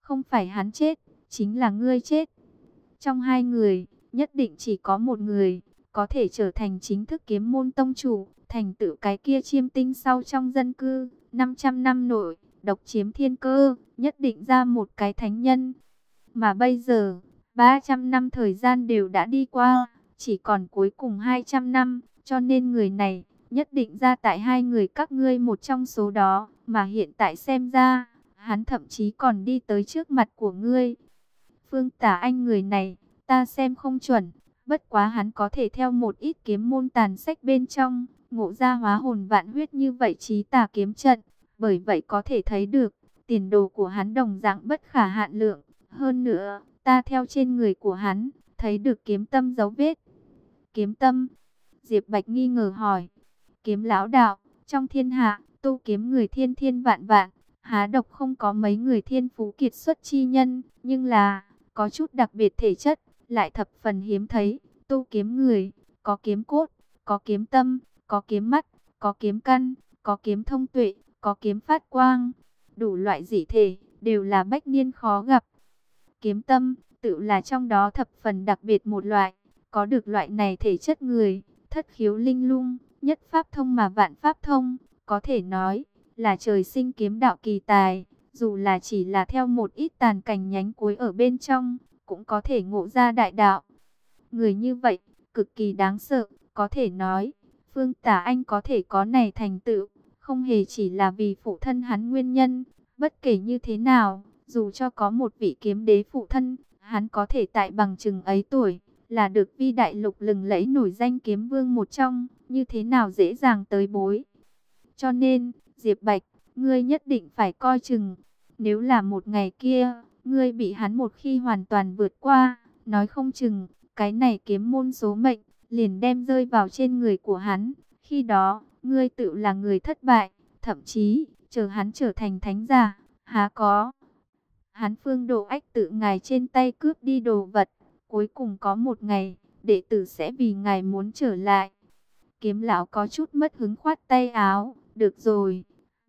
không phải hắn chết, chính là ngươi chết. Trong hai người, nhất định chỉ có một người có thể trở thành chính thức kiếm môn tông chủ, thành tựu cái kia chiêm tinh sau trong dân cư, 500 năm nội, độc chiếm thiên cơ, nhất định ra một cái thánh nhân. Mà bây giờ, 300 năm thời gian đều đã đi qua, chỉ còn cuối cùng 200 năm, cho nên người này nhất định ra tại hai người các ngươi một trong số đó, mà hiện tại xem ra, hắn thậm chí còn đi tới trước mặt của ngươi. Phương Tả Anh người này, ta xem không chuẩn, bất quá hắn có thể theo một ít kiếm môn tàn sách bên trong, ngộ ra hóa hồn vạn huyết như vậy chí tà kiếm trận, bởi vậy có thể thấy được, tiền đồ của hắn đồng dạng bất khả hạn lượng. Hơn nữa, ta theo trên người của hắn, thấy được kiếm tâm dấu vết. Kiếm tâm? Diệp Bạch nghi ngờ hỏi. Kiếm lão đạo, trong thiên hạ, tu kiếm người thiên thiên vạn vạn, há độc không có mấy người thiên phú kiệt xuất chi nhân, nhưng là, có chút đặc biệt thể chất, lại thập phần hiếm thấy. Tu kiếm người, có kiếm cốt, có kiếm tâm, có kiếm mắt, có kiếm căn, có kiếm thông tuệ, có kiếm phát quang, đủ loại dị thể, đều là bách niên khó gặp. Kiếm tâm, tự là trong đó thập phần đặc biệt một loại, có được loại này thể chất người, thất khiếu linh lung, nhất pháp thông mà vạn pháp thông, có thể nói là trời sinh kiếm đạo kỳ tài, dù là chỉ là theo một ít tàn cảnh nhánh cuối ở bên trong, cũng có thể ngộ ra đại đạo. Người như vậy, cực kỳ đáng sợ, có thể nói, Phương Tả Anh có thể có này thành tựu, không hề chỉ là vì phụ thân hắn nguyên nhân, bất kể như thế nào, dù cho có một vị kiếm đế phụ thân, hắn có thể tại bằng chừng ấy tuổi, là được vi đại lục lừng lẫy nổi danh kiếm vương một trong, như thế nào dễ dàng tới bối. Cho nên, Diệp Bạch, ngươi nhất định phải coi chừng, nếu là một ngày kia, ngươi bị hắn một khi hoàn toàn vượt qua, nói không chừng, cái này kiếm môn số mệnh, liền đem rơi vào trên người của hắn, khi đó, ngươi tự là người thất bại, thậm chí, chờ hắn trở thành thánh giả, há có. Hắn Phương Độ Ách tự ngài trên tay cướp đi đồ vật, cuối cùng có một ngày, đệ tử sẽ vì ngài muốn trở lại. Kiếm lão có chút mất hứng khoát tay áo, được rồi,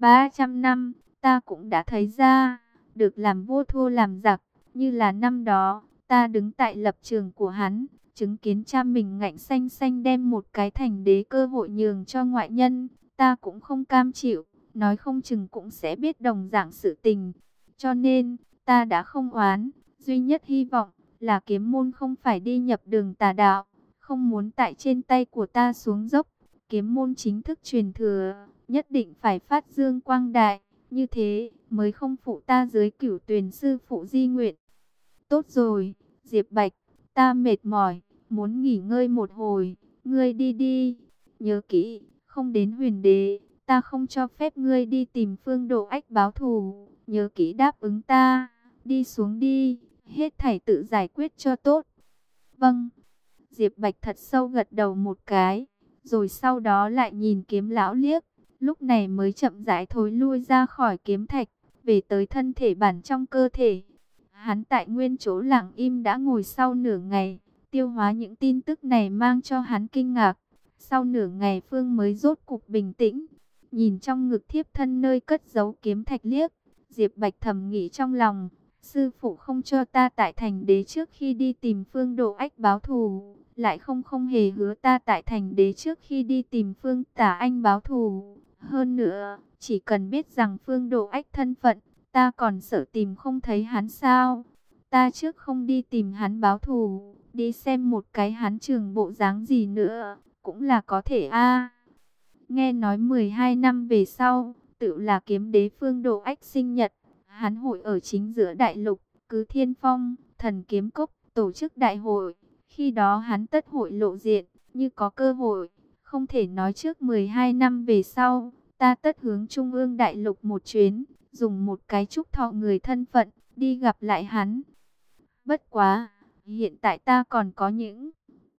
300 năm, ta cũng đã thấy ra, được làm vua thua làm giặc, như là năm đó, ta đứng tại lập trường của hắn, chứng kiến cha mình ngạnh xanh xanh đem một cái thành đế cơ hội nhường cho ngoại nhân, ta cũng không cam chịu, nói không chừng cũng sẽ biết đồng dạng sự tình, cho nên, ta đã không oán, duy nhất hy vọng là kiếm môn không phải đi nhập đường tà đạo, không muốn tại trên tay của ta xuống dốc, kiếm môn chính thức truyền thừa, nhất định phải phát dương quang đại, như thế mới không phụ ta dưới cửu tuyền sư phụ di nguyện. Tốt rồi, Diệp Bạch, ta mệt mỏi, muốn nghỉ ngơi một hồi, ngươi đi đi, nhớ kỹ, không đến Huyền Đế, ta không cho phép ngươi đi tìm Phương Độ Ách báo thù, nhớ kỹ đáp ứng ta, đi xuống đi, hết thảy tự giải quyết cho tốt. Vâng. Diệp Bạch thật sâu gật đầu một cái, rồi sau đó lại nhìn kiếm lão liếc, lúc này mới chậm rãi thối lui ra khỏi kiếm thạch, về tới thân thể bản trong cơ thể. Hắn tại nguyên chỗ lặng im đã ngồi sau nửa ngày, tiêu hóa những tin tức này mang cho hắn kinh ngạc. Sau nửa ngày Phương mới rốt cục bình tĩnh, nhìn trong ngực thiếp thân nơi cất giấu kiếm thạch liếc, Diệp Bạch thầm nghĩ trong lòng, sư phụ không cho ta tại thành đế trước khi đi tìm Phương Độ Ách báo thù, lại không hề hứa ta tại thành đế trước khi đi tìm Phương Tả Anh báo thù. Hơn nữa, chỉ cần biết rằng Phương Độ Ách thân phận, ta còn sợ tìm không thấy hắn sao? Ta trước không đi tìm hắn báo thù, đi xem một cái hắn trường bộ dáng gì nữa, cũng là có thể a. Nghe nói 12 năm về sau, tự là kiếm đế Phương Độ Ách sinh nhật, hắn hội ở chính giữa đại lục, cứ Thiên Phong, Thần Kiếm Cốc, tổ chức đại hội. Khi đó hắn tất hội lộ diện, như có cơ hội, không thể nói trước 12 năm về sau, ta tất hướng Trung ương đại lục một chuyến, dùng một cái chúc thọ người thân phận, đi gặp lại hắn. Bất quá, hiện tại ta còn có những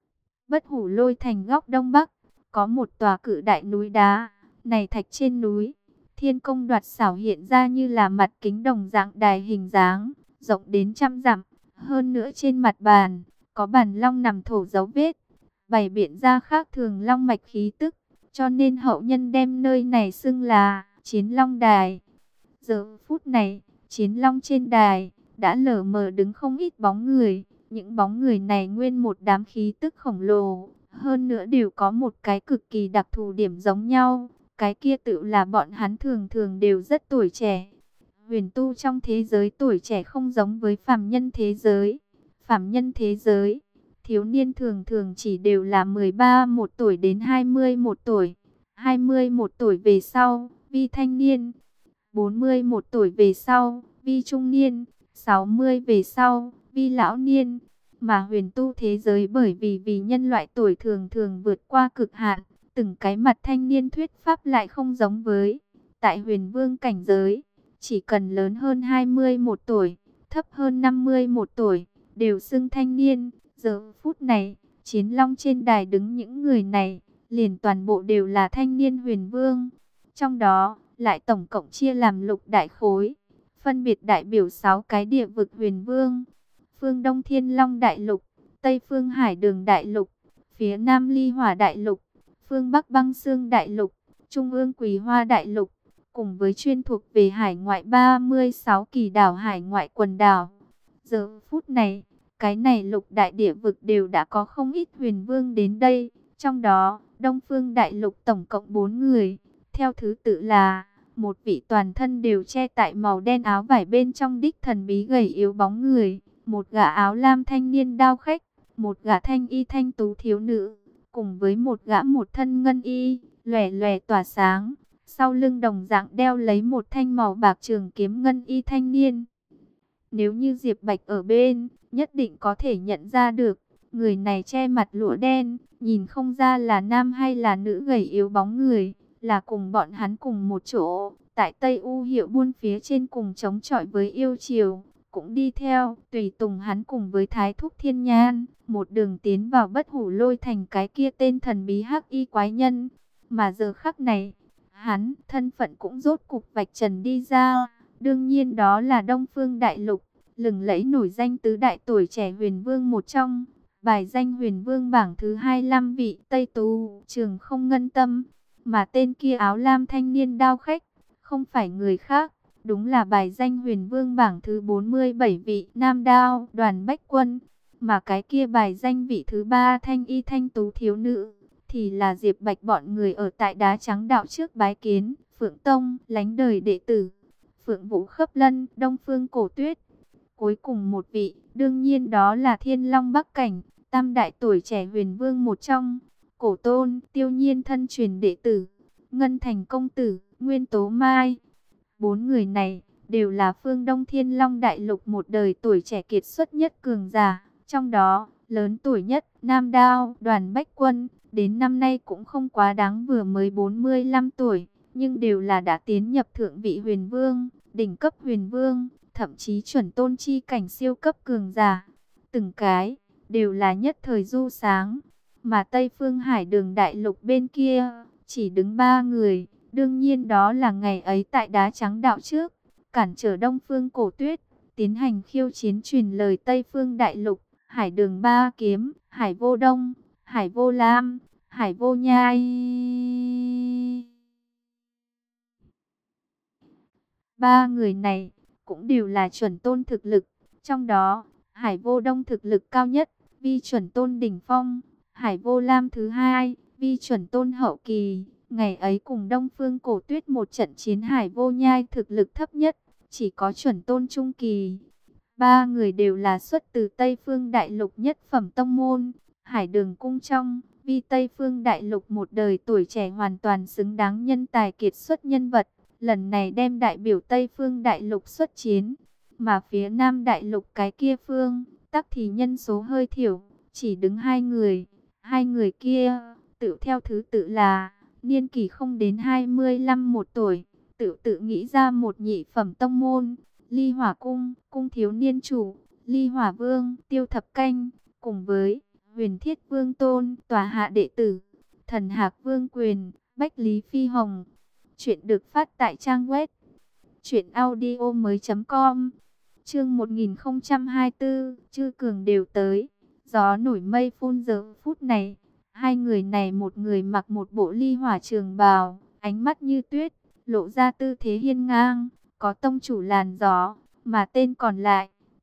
Bất Hủ Lôi thành góc đông bắc, có một tòa cự đại núi đá, này thạch trên núi, thiên công đoạt xảo hiện ra như là mặt kính đồng dạng đài hình dáng, rộng đến trăm dặm, hơn nữa trên mặt bàn, có bản long nằm thổ dấu vết, bày biện ra khác thường long mạch khí tức, cho nên hậu nhân đem nơi này xưng là Chiến Long Đài. Giờ phút này, Chiến Long trên đài, đã lờ mờ đứng không ít bóng người. Những bóng người này nguyên một đám khí tức khổng lồ, hơn nữa đều có một cái cực kỳ đặc thù điểm giống nhau. Cái kia tự là bọn hắn thường thường đều rất tuổi trẻ. Huyền tu trong thế giới tuổi trẻ không giống với phàm nhân thế giới. Phàm nhân thế giới, thiếu niên thường thường chỉ đều là 13 tuổi đến 21 tuổi. 21 tuổi về sau, vi thanh niên. 41 tuổi về sau, vi trung niên. 60 về sau, vi lão niên. Mà huyền tu thế giới bởi vì nhân loại tuổi thường thường vượt qua cực hạn, từng cái mặt thanh niên thuyết pháp lại không giống với. Tại huyền vương cảnh giới, chỉ cần lớn hơn 21 tuổi, thấp hơn 51 tuổi, đều xưng thanh niên. Giờ phút này, chiến long trên đài đứng những người này, liền toàn bộ đều là thanh niên huyền vương. Trong đó, lại tổng cộng chia làm lục đại khối, phân biệt đại biểu 6 cái địa vực huyền vương. Phương Đông Thiên Long Đại Lục, Tây Phương Hải Đường Đại Lục, phía Nam Ly Hỏa Đại Lục, phương Bắc Băng Xương Đại Lục, Trung ương Quỳ Hoa Đại Lục, cùng với chuyên thuộc về hải ngoại 36 kỳ đảo hải ngoại quần đảo. Giờ phút này, cái này lục đại địa vực đều đã có không ít huyền vương đến đây, trong đó Đông Phương Đại Lục tổng cộng 4 người, theo thứ tự là một vị toàn thân đều che tại màu đen áo vải bên trong đích thần bí gầy yếu bóng người, một gã áo lam thanh niên đao khách, một gã thanh y thanh tú thiếu nữ, cùng với một gã một thân ngân y, lòe lòe tỏa sáng, sau lưng đồng dạng đeo lấy một thanh màu bạc trường kiếm ngân y thanh niên. Nếu như Diệp Bạch ở bên, nhất định có thể nhận ra được, người này che mặt lụa đen, nhìn không ra là nam hay là nữ gầy yếu bóng người, là cùng bọn hắn cùng một chỗ, tại Tây U Hiệu Buôn phía trên cùng chống chọi với yêu triều, cũng đi theo, tùy tùng hắn cùng với Thái Thúc Thiên Nhan, một đường tiến vào Bất Hủ Lôi Thành cái kia tên thần bí hắc y quái nhân. Mà giờ khắc này, hắn, thân phận cũng rốt cục vạch trần đi ra, đương nhiên đó là Đông Phương Đại Lục, lừng lẫy nổi danh tứ đại tuổi trẻ huyền vương một trong, bài danh huyền vương bảng thứ 25 vị Tây Tú, Trường Không Ngân Tâm. Mà tên kia áo lam thanh niên đao khách, không phải người khác, đúng là bài danh huyền vương bảng thứ 47 vị Nam Đao, Đoàn Bách Quân. Mà cái kia bài danh vị thứ 3 thanh y thanh tú thiếu nữ, thì là Diệp Bạch bọn người ở tại Đá Trắng Đạo trước bái kiến, Phượng Tông, lánh đời đệ tử, Phượng Vũ Khấp Lân, Đông Phương Cổ Tuyết. Cuối cùng một vị, đương nhiên đó là Thiên Long Bắc Cảnh, tam đại tuổi trẻ huyền vương một trong, Cổ Tôn, Tiêu Nhiên thân truyền đệ tử, Ngân Thành công tử, Nguyên Tố Mai. 4 người này đều là phương Đông Thiên Long Đại Lục một đời tuổi trẻ kiệt xuất nhất cường giả, trong đó lớn tuổi nhất Nam Đao, Đoàn Bách Quân, đến năm nay cũng không quá đáng, vừa mới 45 tuổi, nhưng đều là đã tiến nhập thượng vị huyền vương, đỉnh cấp huyền vương, thậm chí chuẩn tôn chi cảnh siêu cấp cường giả. Từng cái đều là nhất thời du sáng. Mà Tây Phương Hải Đường Đại Lục bên kia chỉ đứng 3 người, đương nhiên đó là ngày ấy tại Đá Trắng Đạo trước, cản trở Đông Phương Cổ Tuyết, tiến hành khiêu chiến truyền lời Tây Phương Đại Lục, Hải Đường Ba Kiếm, Hải Vô Đông, Hải Vô Lam, Hải Vô Nhai. 3 người này cũng đều là chuẩn tôn thực lực, trong đó Hải Vô Đông thực lực cao nhất, vi chuẩn tôn đỉnh phong, Hải Vô Lam thứ hai, vi chuẩn tôn hậu kỳ. Ngày ấy cùng Đông Phương Cổ Tuyết một trận chiến, Hải Vô Nhai thực lực thấp nhất, chỉ có chuẩn tôn trung kỳ. 3 người đều là xuất từ Tây Phương Đại Lục nhất phẩm tông môn, Hải Đường Cung trong, vi Tây Phương Đại Lục một đời tuổi trẻ hoàn toàn xứng đáng nhân tài kiệt xuất nhân vật, lần này đem đại biểu Tây Phương Đại Lục xuất chiến. Mà phía Nam Đại Lục cái kia phương, tắc thì nhân số hơi thiểu, chỉ đứng 2 người. 2 người kia, tự theo thứ tự là niên kỷ không đến 25 một tuổi, tự nghĩ ra một nhị phẩm tông môn, Ly Hỏa Cung, cung thiếu niên chủ, Ly Hỏa Vương, Tiêu Thập Canh, cùng với Huyền Thiết Vương Tôn, tòa hạ đệ tử, Thần Hạc Vương Quyền, Bách Lý Phi Hồng. Chuyện được phát tại trang web truyệnaudiomoi.com. Chương 1024, chư cường đều tới, gió nổi mây phun. Giờ phút này, 2 người này, một người mặc một bộ ly hỏa trường bào, ánh mắt như tuyết, lộ ra tư thế hiên ngang, có tông chủ làn gió, mà tên còn lại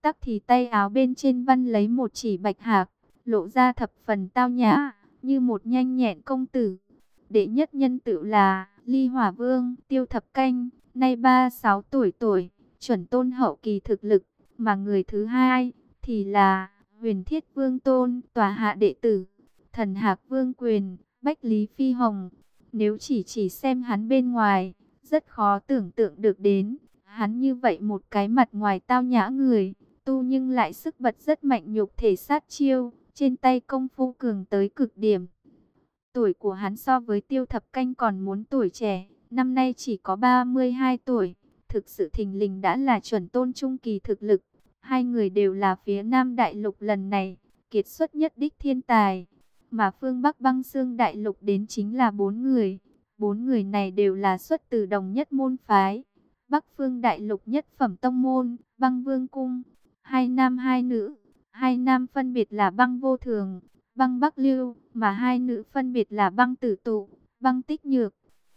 tắc thì tay áo bên trên văn lấy một chỉ bạch hạc, lộ ra thập phần tao nhã, như một nhanh nhẹn công tử. Đệ nhất nhân tựu là Ly Hỏa Vương Tiêu Thập Canh, nay 36 tuổi, chuẩn tôn hậu kỳ thực lực, mà người thứ hai thì là Huyền Thiết Vương Tôn, tòa hạ đệ tử, Thần Hạc Vương Quyền, Bách Lý Phi Hồng. Nếu chỉ xem hắn bên ngoài, rất khó tưởng tượng được đến, hắn như vậy một cái mặt ngoài tao nhã người, tu nhưng lại sức bật rất mạnh, nhục thể sát chiêu, trên tay công phu cường tới cực điểm. Tuổi của hắn so với Tiêu Thập Canh còn muốn tuổi trẻ, năm nay chỉ có 32 tuổi, thực sự thình lình đã là chuẩn tôn trung kỳ thực lực. Hai người đều là phía Nam Đại Lục lần này kiệt xuất nhất đích thiên tài, mà phương Bắc Băng Xương Đại Lục đến chính là 4 người. 4 người này đều là xuất từ đồng nhất môn phái. Bắc Phương Đại Lục nhất phẩm tông môn, Băng Vương Cung, hai nam hai nữ. Hai nam phân biệt là Băng Vô Thường, Băng Bắc Lưu, mà hai nữ phân biệt là Băng Tử Tụ, Băng Tích Nhược.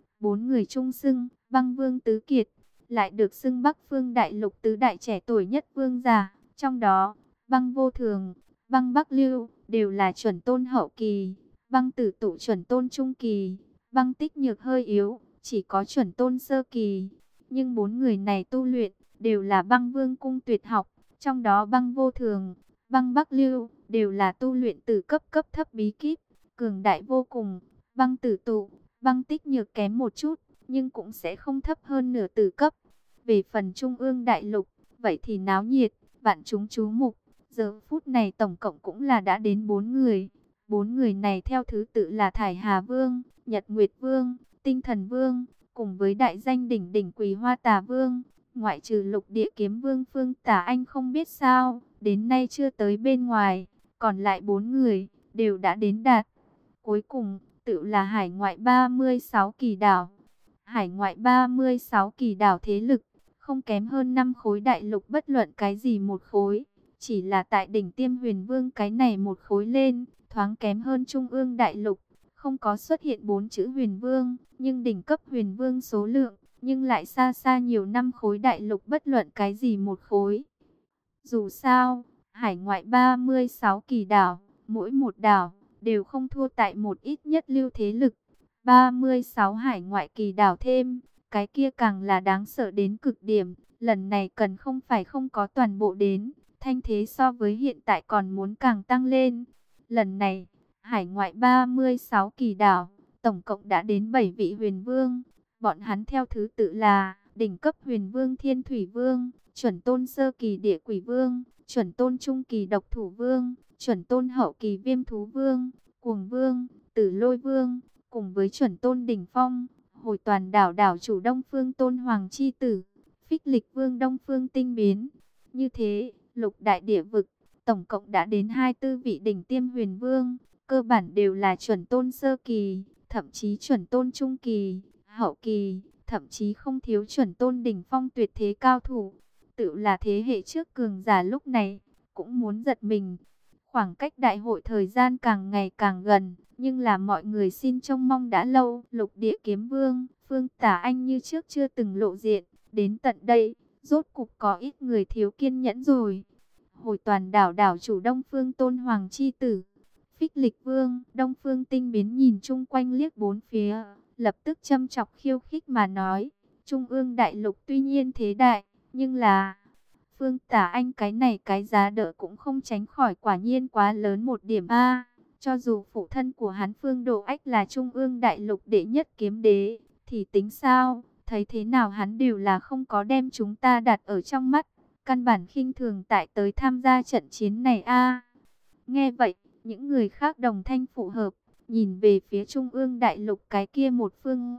4 người chung xưng Băng Vương Tứ Kiệt, lại được xưng Bắc Phương Đại Lục tứ đại trẻ tuổi nhất vương giả. Trong đó, Băng Vô Thường, Băng Bắc Lưu đều là chuẩn tôn hậu kỳ, Băng Tử Tụ chuẩn tôn trung kỳ, Băng Tích Nhược hơi yếu, chỉ có chuẩn tôn sơ kỳ. Nhưng 4 người này tu luyện đều là Băng Vương Cung tuyệt học, trong đó Băng Vô Thường, Băng Bắc Lưu đều là tu luyện từ cấp thấp bí kíp, cường đại vô cùng. Băng Tử Tụ, Băng Tích Nhược kém một chút, nhưng cũng sẽ không thấp hơn nửa tử cấp. Về phần Trung ương Đại Lục, vậy thì náo nhiệt, vạn chúng chú mục. Giờ phút này tổng cộng cũng là đã đến 4 người. 4 người này theo thứ tự là Thải Hà Vương, Nhật Nguyệt Vương, Tinh Thần Vương, cùng với đại danh đỉnh đỉnh Quỳ Hoa Tà Vương. Ngoại trừ Lục Địa Kiếm Vương Phương Tả Anh không biết sao, đến nay chưa tới bên ngoài, còn lại 4 người đều đã đến đạt. Cuối cùng, tự là hải ngoại 36 kỳ đảo. Hải ngoại 36 kỳ đảo thế lực, không kém hơn 5 khối đại lục bất luận cái gì một khối. Chỉ là tại đỉnh Tiêm Huyền Vương cái này một khối lên, thoáng kém hơn Trung ương Đại Lục. Không có xuất hiện 4 chữ Huyền Vương, nhưng đỉnh cấp Huyền Vương số lượng, nhưng lại xa xa nhiều 5 khối đại lục bất luận cái gì một khối. Dù sao, hải ngoại 36 kỳ đảo, mỗi một đảo đều không thua tại một ít nhất lưu thế lực. 36 hải ngoại kỳ đảo thêm, cái kia càng là đáng sợ đến cực điểm. Lần này cần không phải không có toàn bộ đến, thanh thế so với hiện tại còn muốn càng tăng lên. Lần này, hải ngoại 36 kỳ đảo, tổng cộng đã đến 7 vị huyền vương. Bọn hắn theo thứ tự là đỉnh cấp huyền vương Thiên Thủy Vương, chuẩn tôn sơ kỳ Địa Quỷ Vương, chuẩn tôn trung kỳ Độc Thủ Vương, chuẩn tôn hậu kỳ Viêm Thú Vương, Cuồng Vương, Tử Lôi Vương, cùng với chuẩn tôn đỉnh phong, Hồi Toàn đảo đảo chủ Đông Phương Tôn Hoàng chi tử, Phích Lịch Vương Đông Phương Tinh Biến. Như thế, lục đại địa vực, tổng cộng đã đến 24 vị đỉnh tiêm huyền vương, cơ bản đều là chuẩn tôn sơ kỳ, thậm chí chuẩn tôn trung kỳ, hậu kỳ, thậm chí không thiếu chuẩn tôn đỉnh phong tuyệt thế cao thủ. Tự là thế hệ trước cường giả lúc này, cũng muốn giật mình. Khoảng cách đại hội thời gian càng ngày càng gần, nhưng là mọi người xin trông mong đã lâu. Lục Địa Kiếm Vương, Phương Tả Anh như trước chưa từng lộ diện, đến tận đây, rốt cục có ít người thiếu kiên nhẫn rồi. Hồi Toàn đảo đảo chủ Đông Phương Tôn Hoàng chi tử, Phích Lịch Vương, Đông Phương Tinh Biến nhìn chung quanh liếc bốn phía, lập tức châm chọc khiêu khích mà nói, Trung ương Đại Lục tuy nhiên thế đại, nhưng là Phương Tả Anh cái này cái giá đỡ cũng không tránh khỏi quả nhiên quá lớn một điểm a. Cho dù phụ thân của hắn Phương Độ Ách là Trung ương Đại Lục đệ nhất kiếm đế, thì tính sao, thấy thế nào hắn đều là không có đem chúng ta đặt ở trong mắt, căn bản khinh thường tại tới tham gia trận chiến này a. Nghe vậy, những người khác đồng thanh phụ hợp, nhìn về phía Trung ương Đại Lục cái kia một phương.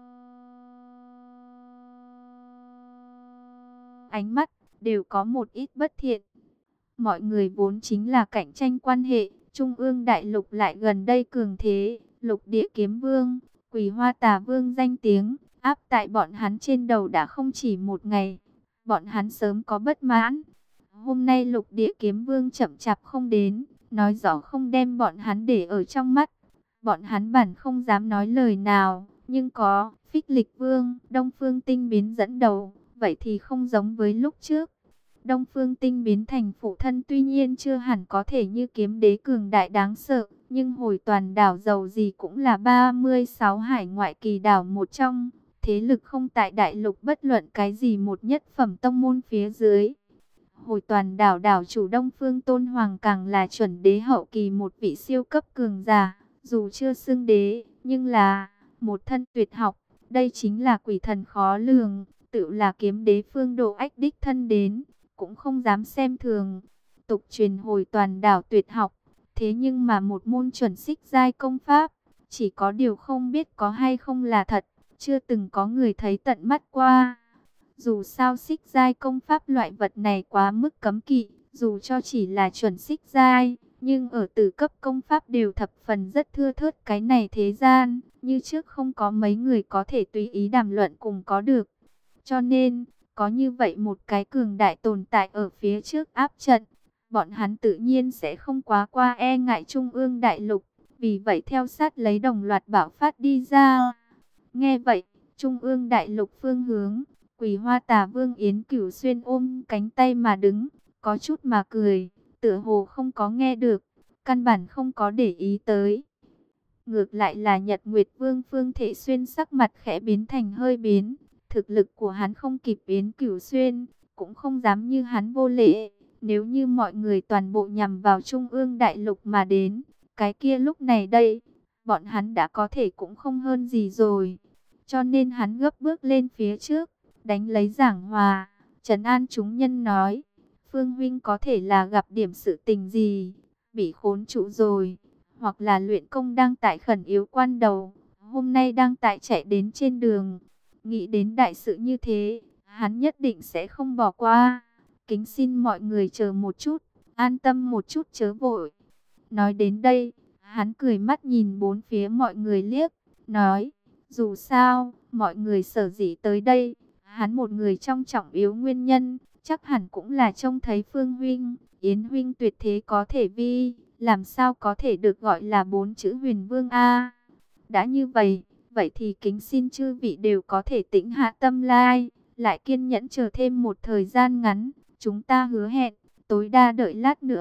Ánh mắt đều có một ít bất thiện. Mọi người vốn chính là cạnh tranh quan hệ, Trung ương Đại Lục lại gần đây cường thế, Lục Địa Kiếm Vương, Quỳ Hoa Tà Vương danh tiếng áp tại bọn hắn trên đầu đã không chỉ một ngày. Bọn hắn sớm có bất mãn. Hôm nay Lục Địa Kiếm Vương chậm chạp không đến, nói rõ không đem bọn hắn để ở trong mắt. Bọn hắn bản không dám nói lời nào, nhưng có Phích Lịch Vương, Đông Phương Tinh Biến dẫn đầu, vậy thì không giống với lúc trước. Đông Phương Tinh biến thành phụ thân tuy nhiên chưa hẳn có thể như kiếm đế cường đại đáng sợ, nhưng Hồi Toàn đảo dầu gì cũng là 36 hải ngoại kỳ đảo một trong, thế lực không tại đại lục bất luận cái gì một nhất phẩm tông môn phía dưới. Hồi Toàn đảo đảo chủ Đông Phương Tôn Hoàng càng là chuẩn đế hậu kỳ một vị siêu cấp cường giả, dù chưa xưng đế, nhưng là một thân tuyệt học, đây chính là quỷ thần khó lường, tự là kiếm đế Phương Độ Ách đích thân đến, cũng không dám xem thường. Tục truyền Hồi Toàn đảo tuyệt học, thế nhưng mà một môn chuẩn xích giai công pháp, chỉ có điều không biết có hay không là thật, chưa từng có người thấy tận mắt qua. Dù sao xích giai công pháp loại vật này quá mức cấm kỵ, dù cho chỉ là chuẩn xích giai, nhưng ở tử cấp công pháp đều thập phần rất thưa thớt, cái này thế gian, như trước không có mấy người có thể tùy ý đàm luận cùng có được. Cho nên, có như vậy một cái cường đại tồn tại ở phía trước áp trận, bọn hắn tự nhiên sẽ không quá qua e ngại Trung ương đại lục, vì vậy theo sát lấy đồng loạt bảo phát đi ra. Nghe vậy, Trung ương đại lục phương hướng, Quỳ Hoa Tà Vương Yến Cửu Xuyên ôm cánh tay mà đứng, có chút mà cười, tựa hồ không có nghe được, căn bản không có để ý tới. Ngược lại là Nhật Nguyệt Vương Phương Thể Xuyên sắc mặt khẽ biến thành hơi biến, thực lực của hắn không kịp Yến Cửu Xuyên, cũng không dám như hắn vô lễ, nếu như mọi người toàn bộ nhằm vào Trung ương đại lục mà đến, cái kia lúc này đây, bọn hắn đã có thể cũng không hơn gì rồi. Cho nên hắn gấp bước lên phía trước, đánh lấy giảng hòa, trấn an chúng nhân nói, Phương huynh có thể là gặp điểm sự tình gì, bị khốn trụ rồi, hoặc là luyện công đang tại khẩn yếu quan đầu, hôm nay đang tại chạy đến trên đường, nghĩ đến đại sự như thế, hắn nhất định sẽ không bỏ qua, kính xin mọi người chờ một chút, an tâm một chút chớ vội. Nói đến đây, hắn cười mắt nhìn bốn phía mọi người liếc, nói, dù sao, mọi người sở dĩ tới đây, hắn một người trong trọng yếu nguyên nhân, chắc hẳn cũng là trông thấy Phương huynh, Yến huynh tuyệt thế có thể vi, làm sao có thể được gọi là bốn chữ huyền vương a. Đã như vậy, vậy thì kính xin chư vị đều có thể tĩnh hạ tâm lai, lại kiên nhẫn chờ thêm một thời gian ngắn, chúng ta hứa hẹn, tối đa đợi lát nữa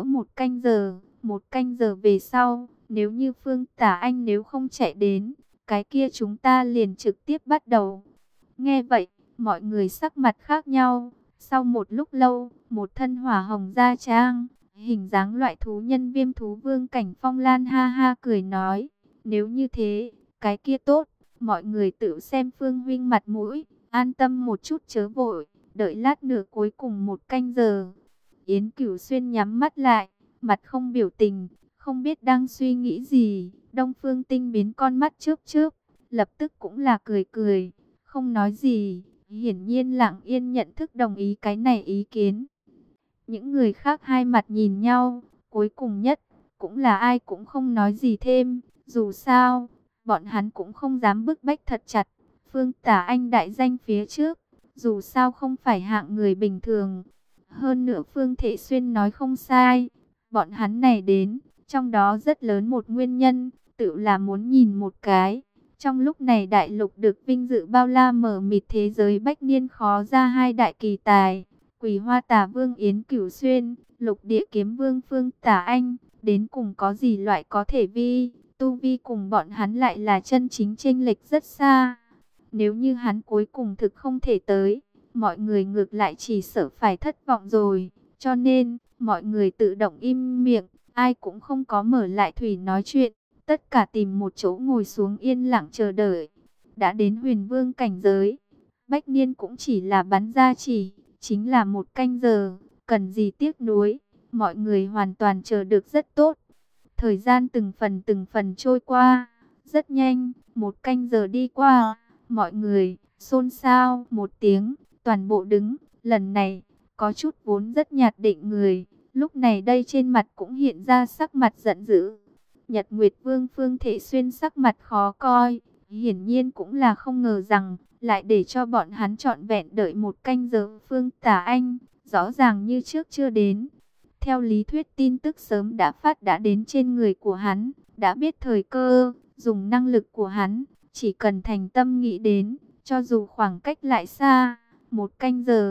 một canh giờ về sau, nếu như Phương Tả Anh nếu không chạy đến, cái kia chúng ta liền trực tiếp bắt đầu. Nghe vậy, mọi người sắc mặt khác nhau. Sau một lúc lâu, một thân hỏa hồng da trang, hình dáng loại thú nhân Viêm Thú Vương Cảnh Phong Lan ha ha cười nói, nếu như thế, cái kia tốt, mọi người tự xem Phương huynh mặt mũi, an tâm một chút chớ vội, đợi lát nữa cuối cùng một canh giờ. Yến Cửu Xuyên nhắm mắt lại, mặt không biểu tình, không biết đang suy nghĩ gì. Đông Phương Tinh biến con mắt chớp chớp, lập tức cũng là cười cười, không nói gì, hiển nhiên lặng yên nhận thức đồng ý cái này ý kiến. Những người khác hai mặt nhìn nhau, cuối cùng nhất, cũng là ai cũng không nói gì thêm, dù sao, bọn hắn cũng không dám bức bách thật chặt. Phương Tả Anh đại danh phía trước, dù sao không phải hạng người bình thường. Hơn nữa Phương Thể Xuyên nói không sai, bọn hắn này đến, trong đó rất lớn một nguyên nhân, tự là muốn nhìn một cái. Trong lúc này đại lục được vinh dự bao la mở mịt thế giới bách niên khó ra hai đại kỳ tài, Quỳ Hoa Tà Vương Yến Cửu Xuyên, Lục Địa Kiếm Vương Phương Tả Anh, đến cùng có gì loại có thể vi, tu vi cùng bọn hắn lại là chân chính chênh lệch rất xa. Nếu như hắn cuối cùng thực không thể tới, mọi người ngược lại chỉ sợ phải thất vọng rồi, cho nên, mọi người tự động im miệng, ai cũng không có mở lại thủy nói chuyện. Tất cả tìm một chỗ ngồi xuống yên lặng chờ đợi. Đã đến huyền vương cảnh giới, Bách Niên cũng chỉ là bắn ra chỉ, chính là một canh giờ, cần gì tiếc nuối, mọi người hoàn toàn chờ được rất tốt. Thời gian từng phần trôi qua, rất nhanh, một canh giờ đi qua, mọi người xôn xao một tiếng, toàn bộ đứng, lần này, có chút vốn rất nhạt định người, lúc này đây trên mặt cũng hiện ra sắc mặt giận dữ. Nhật Nguyệt Vương Phương Thể Xuyên sắc mặt khó coi, hiển nhiên cũng là không ngờ rằng, lại để cho bọn hắn trọn vẹn đợi một canh giờ. Phương Tả Anh, rõ ràng như trước chưa đến. Theo lý thuyết tin tức sớm đã phát đã đến trên người của hắn, đã biết thời cơ, dùng năng lực của hắn, chỉ cần thành tâm nghĩ đến, cho dù khoảng cách lại xa, một canh giờ,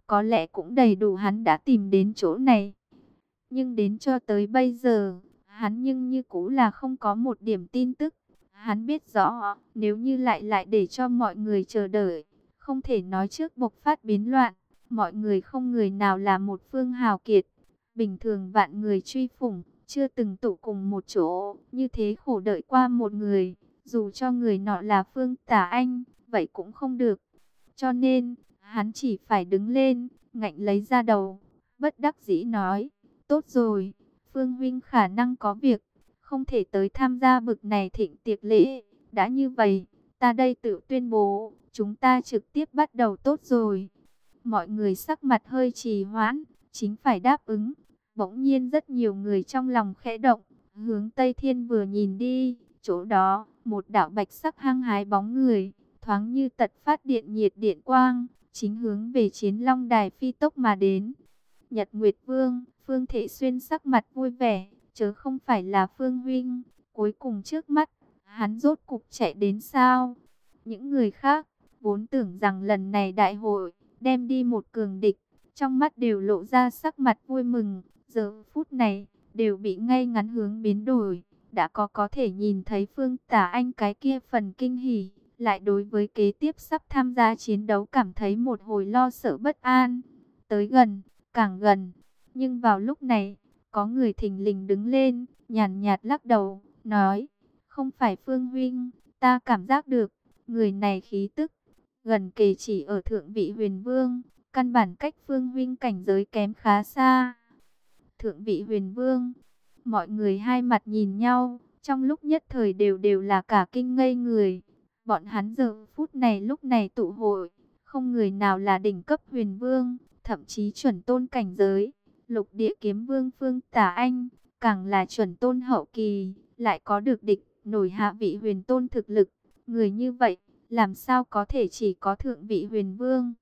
có lẽ cũng đầy đủ hắn đã tìm đến chỗ này. Nhưng đến cho tới bây giờ, hắn như cũ là không có một điểm tin tức. Hắn biết rõ, nếu như lại để cho mọi người chờ đợi, không thể nói trước bộc phát biến loạn. Mọi người không người nào là một phương hào kiệt. Bình thường vạn người truy phủng, chưa từng tụ cùng một chỗ, như thế khổ đợi qua một người. Dù cho người nọ là Phương Tả Anh, vậy cũng không được. Cho nên, hắn chỉ phải đứng lên, ngạnh lấy ra đầu, bất đắc dĩ nói. Tốt rồi, Phương huynh khả năng có việc, không thể tới tham gia bực này thịnh tiệc lễ. Đã như vậy, ta đây tự tuyên bố, chúng ta trực tiếp bắt đầu tốt rồi. Mọi người sắc mặt hơi trì hoãn, chính phải đáp ứng. Bỗng nhiên rất nhiều người trong lòng khẽ động, hướng Tây Thiên vừa nhìn đi, chỗ đó, một đạo bạch sắc hăng hái bóng người, thoáng như tật phát điện nhiệt điện quang, chính hướng về Chiến Long Đài phi tốc mà đến. Nhật Nguyệt Vương, Phương Thể Xuyên sắc mặt vui vẻ, chớ không phải là Phương huynh, cuối cùng trước mắt, hắn rốt cục chạy đến sao? Những người khác, vốn tưởng rằng lần này đại hội, đem đi một cường địch, trong mắt đều lộ ra sắc mặt vui mừng, giờ phút này, đều bị ngay ngắn hướng biến đổi, đã có thể nhìn thấy Phương Tả Anh cái kia phần kinh hỉ, lại đối với kế tiếp sắp tham gia chiến đấu cảm thấy một hồi lo sợ bất an, tới gần, càng gần, nhưng vào lúc này, có người thình lình đứng lên, nhàn nhạt lắc đầu, nói, không phải Phương huynh, ta cảm giác được, người này khí tức, gần kề chỉ ở thượng vị huyền vương, căn bản cách Phương huynh cảnh giới kém khá xa. Thượng vị huyền vương, mọi người hai mặt nhìn nhau, trong lúc nhất thời đều là cả kinh ngây người. Bọn hắn giờ phút này lúc này tụ hội, không người nào là đỉnh cấp huyền vương, thậm chí chuẩn tôn cảnh giới. Lục địa kiếm vương Phương Tả Anh, càng là chuẩn tôn hậu kỳ, lại có được địch, nổi hạ vị huyền tôn thực lực. Người như vậy, làm sao có thể chỉ có thượng vị huyền vương?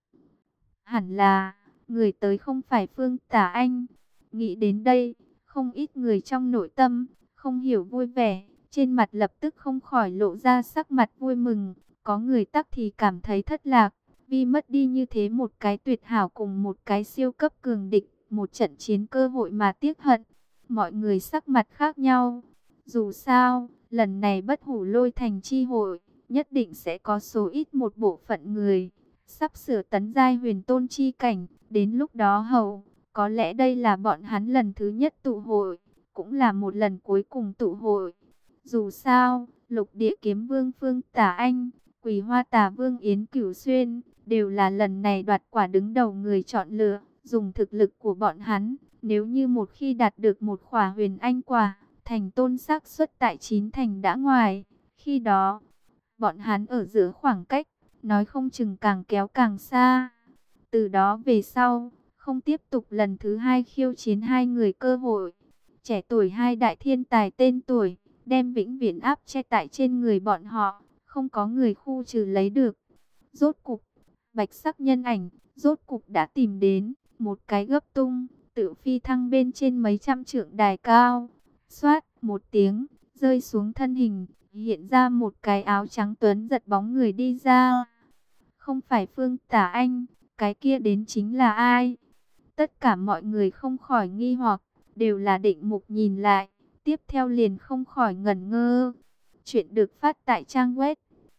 Hẳn là, người tới không phải Phương Tả Anh. Nghĩ đến đây, không ít người trong nội tâm, không hiểu vui vẻ, trên mặt lập tức không khỏi lộ ra sắc mặt vui mừng. Có người tắc thì cảm thấy thất lạc, vì mất đi như thế một cái tuyệt hảo cùng một cái siêu cấp cường địch, một trận chiến cơ hội mà tiếc hận. Mọi người sắc mặt khác nhau. Dù sao, lần này Bất Hủ Lôi Thành chi hội, nhất định sẽ có số ít một bộ phận người sắp sửa tấn giai huyền tôn chi cảnh, đến lúc đó có lẽ đây là bọn hắn lần thứ nhất tụ hội, cũng là một lần cuối cùng tụ hội. Dù sao, Lục Địa Kiếm Vương Phương Tả Anh, Quỳ Hoa Tà Vương Yến Cửu Xuyên, đều là lần này đoạt quả đứng đầu người chọn lựa, dùng thực lực của bọn hắn, nếu như một khi đạt được một khỏa huyền anh quả, thành tôn xác suất tại 9 thành đã ngoài, khi đó, bọn hắn ở giữa khoảng cách, nói không chừng càng kéo càng xa. Từ đó về sau, không tiếp tục lần thứ hai khiêu chiến hai người cơ hội. Trẻ tuổi hai đại thiên tài tên tuổi, đem vĩnh viễn áp che tại trên người bọn họ, không có người khu trừ lấy được. Rốt cục, bạch sắc nhân ảnh, rốt cục đã tìm đến, một cái gấp tung, tự phi thăng bên trên mấy trăm trượng đài cao. Xoát, một tiếng, rơi xuống thân hình, hiện ra một cái áo trắng tuấn giật bóng người đi ra. Không phải Phương Tả Anh, cái kia đến chính là ai? Tất cả mọi người không khỏi nghi hoặc, đều là định mục nhìn lại, tiếp theo liền không khỏi ngẩn ngơ. Chuyện được phát tại trang web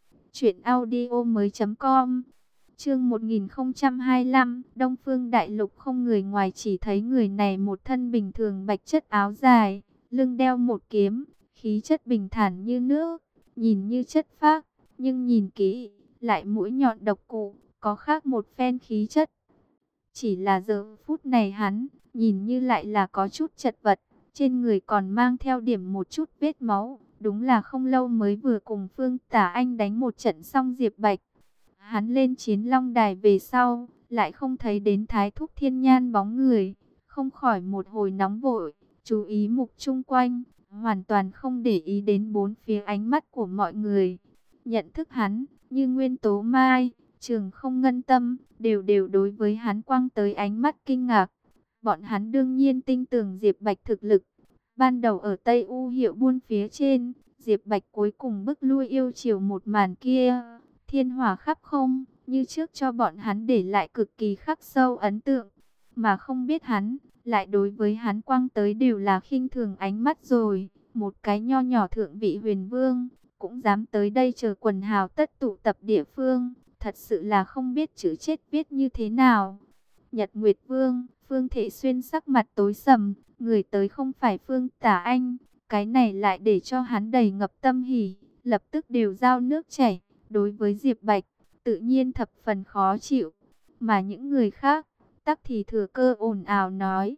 truyệnaudiomoi.com. Chương 1025, Đông Phương Đại Lục không người ngoài, chỉ thấy người này một thân bình thường bạch chất áo dài, lưng đeo một kiếm, khí chất bình thản như nước, nhìn như chất phác, nhưng nhìn kỹ, lại mũi nhọn độc cụ, có khác một phen khí chất. Chỉ là giờ phút này hắn, nhìn như lại là có chút chật vật, trên người còn mang theo điểm một chút vết máu, đúng là không lâu mới vừa cùng Phương Tả Anh đánh một trận xong Diệp Bạch. Hắn lên Chiến Long Đài về sau, lại không thấy đến Thái Thúc Thiên Nhan bóng người, không khỏi một hồi nóng vội, chú ý mục chung quanh, hoàn toàn không để ý đến bốn phía ánh mắt của mọi người. Nhận thức hắn, như Nguyên Tố Mai, Trường Không Ngân Tâm, đều đối với hắn quăng tới ánh mắt kinh ngạc. Bọn hắn đương nhiên tin tưởng Diệp Bạch thực lực. Ban đầu ở Tây U Hiệu Buôn phía trên, Diệp Bạch cuối cùng bức lui yêu chiều một màn kia, thiên hỏa khắp không, như trước cho bọn hắn để lại cực kỳ khắc sâu ấn tượng. Mà không biết hắn, lại đối với hắn quăng tới đều là khinh thường ánh mắt rồi. Một cái nho nhỏ thượng vị huyền vương, cũng dám tới đây chờ quần hào tất tụ tập địa phương. Thật sự là không biết chữ chết viết như thế nào. Nhật Nguyệt Vương, Phương Thể Xuyên sắc mặt tối sầm, người tới không phải Phương Tả Anh. Cái này lại để cho hắn đầy ngập tâm hỉ, lập tức đều giao nước chảy. Đối với Diệp Bạch, tự nhiên thập phần khó chịu. Mà những người khác, tắc thì thừa cơ ồn ào nói,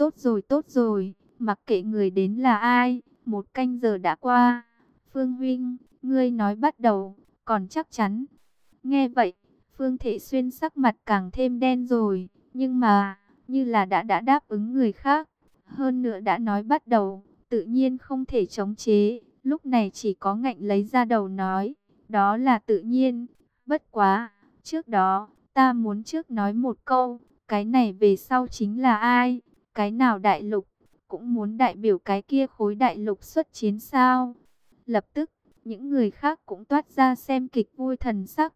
tốt rồi, mặc kệ người đến là ai, 1 canh giờ đã qua. Phương huynh, ngươi nói bắt đầu, còn chắc chắn. Nghe vậy, Phương Thể Xuyên sắc mặt càng thêm đen rồi, nhưng mà, như là đã đáp ứng người khác. Hơn nữa đã nói bắt đầu, tự nhiên không thể chống chế, lúc này chỉ có ngạnh lấy ra đầu nói, đó là tự nhiên, bất quá, trước đó, ta muốn trước nói một câu, cái này về sau chính là ai, cái nào đại lục, cũng muốn đại biểu cái kia khối đại lục xuất chiến sao. Lập tức, những người khác cũng toát ra xem kịch vui thần sắc.